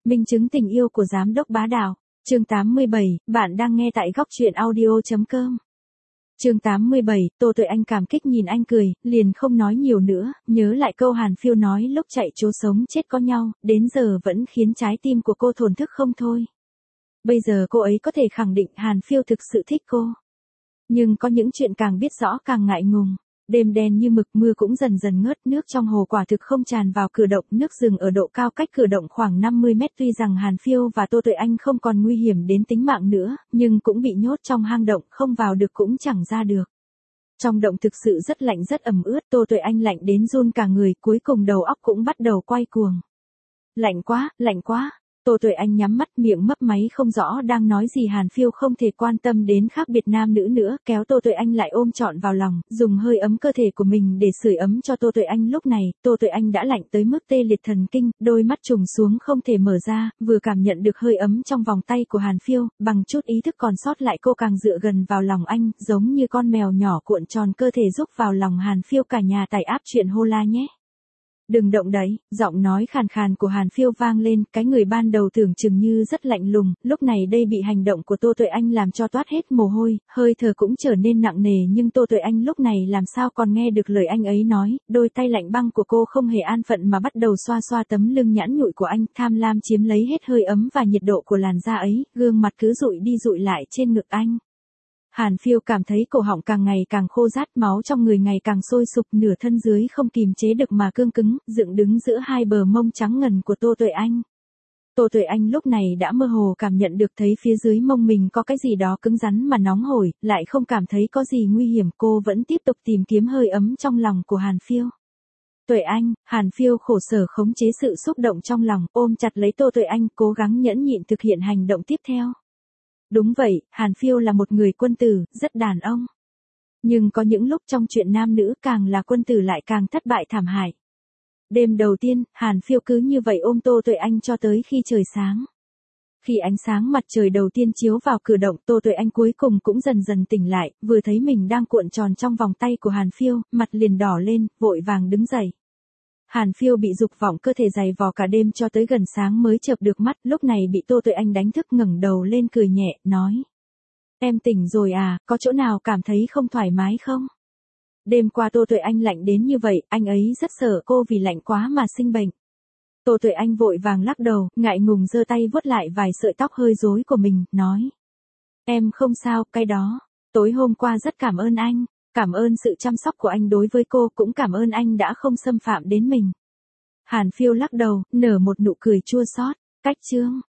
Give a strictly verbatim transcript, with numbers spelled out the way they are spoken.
Minh chứng tình yêu của giám đốc bá đạo. Chương tám mươi bảy, bạn đang nghe tại góc truyện audio chấm com. Chương tám mươi bảy, Tô Tuệ Anh cảm kích nhìn anh cười, liền không nói nhiều nữa, nhớ lại câu Hàn Phiêu nói lúc chạy trốn sống chết có nhau, đến giờ vẫn khiến trái tim của cô thổn thức không thôi. Bây giờ cô ấy có thể khẳng định Hàn Phiêu thực sự thích cô. Nhưng có những chuyện càng biết rõ càng ngại ngùng. Đêm đen như mực, mưa cũng dần dần ngớt, nước trong hồ quả thực không tràn vào cửa động, nước rừng ở độ cao cách cửa động khoảng năm mươi mét. Tuy rằng Hàn Phiêu và Tô Tuệ Anh không còn nguy hiểm đến tính mạng nữa, nhưng cũng bị nhốt trong hang động, không vào được cũng chẳng ra được. Trong động thực sự rất lạnh rất ẩm ướt, Tô Tuệ Anh lạnh đến run cả người, cuối cùng đầu óc cũng bắt đầu quay cuồng. Lạnh quá, lạnh quá. Tô Tuệ Anh nhắm mắt, miệng mấp máy không rõ đang nói gì. Hàn Phiêu không thể quan tâm đến khác biệt nam nữ nữa, kéo Tô Tuệ Anh lại ôm trọn vào lòng, dùng hơi ấm cơ thể của mình để sưởi ấm cho Tô Tuệ Anh. Lúc này, Tô Tuệ Anh đã lạnh tới mức tê liệt thần kinh, đôi mắt trùng xuống không thể mở ra, vừa cảm nhận được hơi ấm trong vòng tay của Hàn Phiêu, bằng chút ý thức còn sót lại cô càng dựa gần vào lòng anh, giống như con mèo nhỏ cuộn tròn cơ thể giúp vào lòng Hàn Phiêu. Cả nhà tải áp chuyện hô la nhé. Đừng động đấy, giọng nói khàn khàn của Hàn Phiêu vang lên, cái người ban đầu tưởng chừng như rất lạnh lùng, lúc này đây bị hành động của Tô Tuệ Anh làm cho toát hết mồ hôi, hơi thở cũng trở nên nặng nề. Nhưng Tô Tuệ Anh lúc này làm sao còn nghe được lời anh ấy nói, đôi tay lạnh băng của cô không hề an phận mà bắt đầu xoa xoa tấm lưng nhẵn nhụi của anh, tham lam chiếm lấy hết hơi ấm và nhiệt độ của làn da ấy, gương mặt cứ dụi đi dụi lại trên ngực anh. Hàn Phiêu cảm thấy cổ họng càng ngày càng khô rát, máu trong người ngày càng sôi sục, nửa thân dưới không kìm chế được mà cương cứng, dựng đứng giữa hai bờ mông trắng ngần của Tô Tuệ Anh. Tô Tuệ Anh lúc này đã mơ hồ cảm nhận được thấy phía dưới mông mình có cái gì đó cứng rắn mà nóng hổi, lại không cảm thấy có gì nguy hiểm, cô vẫn tiếp tục tìm kiếm hơi ấm trong lòng của Hàn Phiêu. Tuệ Anh, Hàn Phiêu khổ sở khống chế sự xúc động trong lòng, ôm chặt lấy Tô Tuệ Anh, cố gắng nhẫn nhịn thực hiện hành động tiếp theo. Đúng vậy, Hàn Phiêu là một người quân tử, rất đàn ông. Nhưng có những lúc trong chuyện nam nữ càng là quân tử lại càng thất bại thảm hại. Đêm đầu tiên, Hàn Phiêu cứ như vậy ôm Tô Tuệ Anh cho tới khi trời sáng. Khi ánh sáng mặt trời đầu tiên chiếu vào cửa động, Tô Tuệ Anh cuối cùng cũng dần dần tỉnh lại, vừa thấy mình đang cuộn tròn trong vòng tay của Hàn Phiêu, mặt liền đỏ lên, vội vàng đứng dậy. Hàn Phiêu bị dục vọng cơ thể dày vò cả đêm cho tới gần sáng mới chợp được mắt, lúc này bị Tô Tuệ Anh đánh thức, ngẩng đầu lên cười nhẹ, nói. Em tỉnh rồi à, có chỗ nào cảm thấy không thoải mái không? Đêm qua Tô Tuệ Anh lạnh đến như vậy, anh ấy rất sợ cô vì lạnh quá mà sinh bệnh. Tô Tuệ Anh vội vàng lắc đầu, ngại ngùng giơ tay vuốt lại vài sợi tóc hơi rối của mình, nói. Em không sao, cái đó. Tối hôm qua rất cảm ơn anh. Cảm ơn sự chăm sóc của anh đối với cô, cũng cảm ơn anh đã không xâm phạm đến mình. Hàn Phiêu lắc đầu, nở một nụ cười chua xót. Cách chương.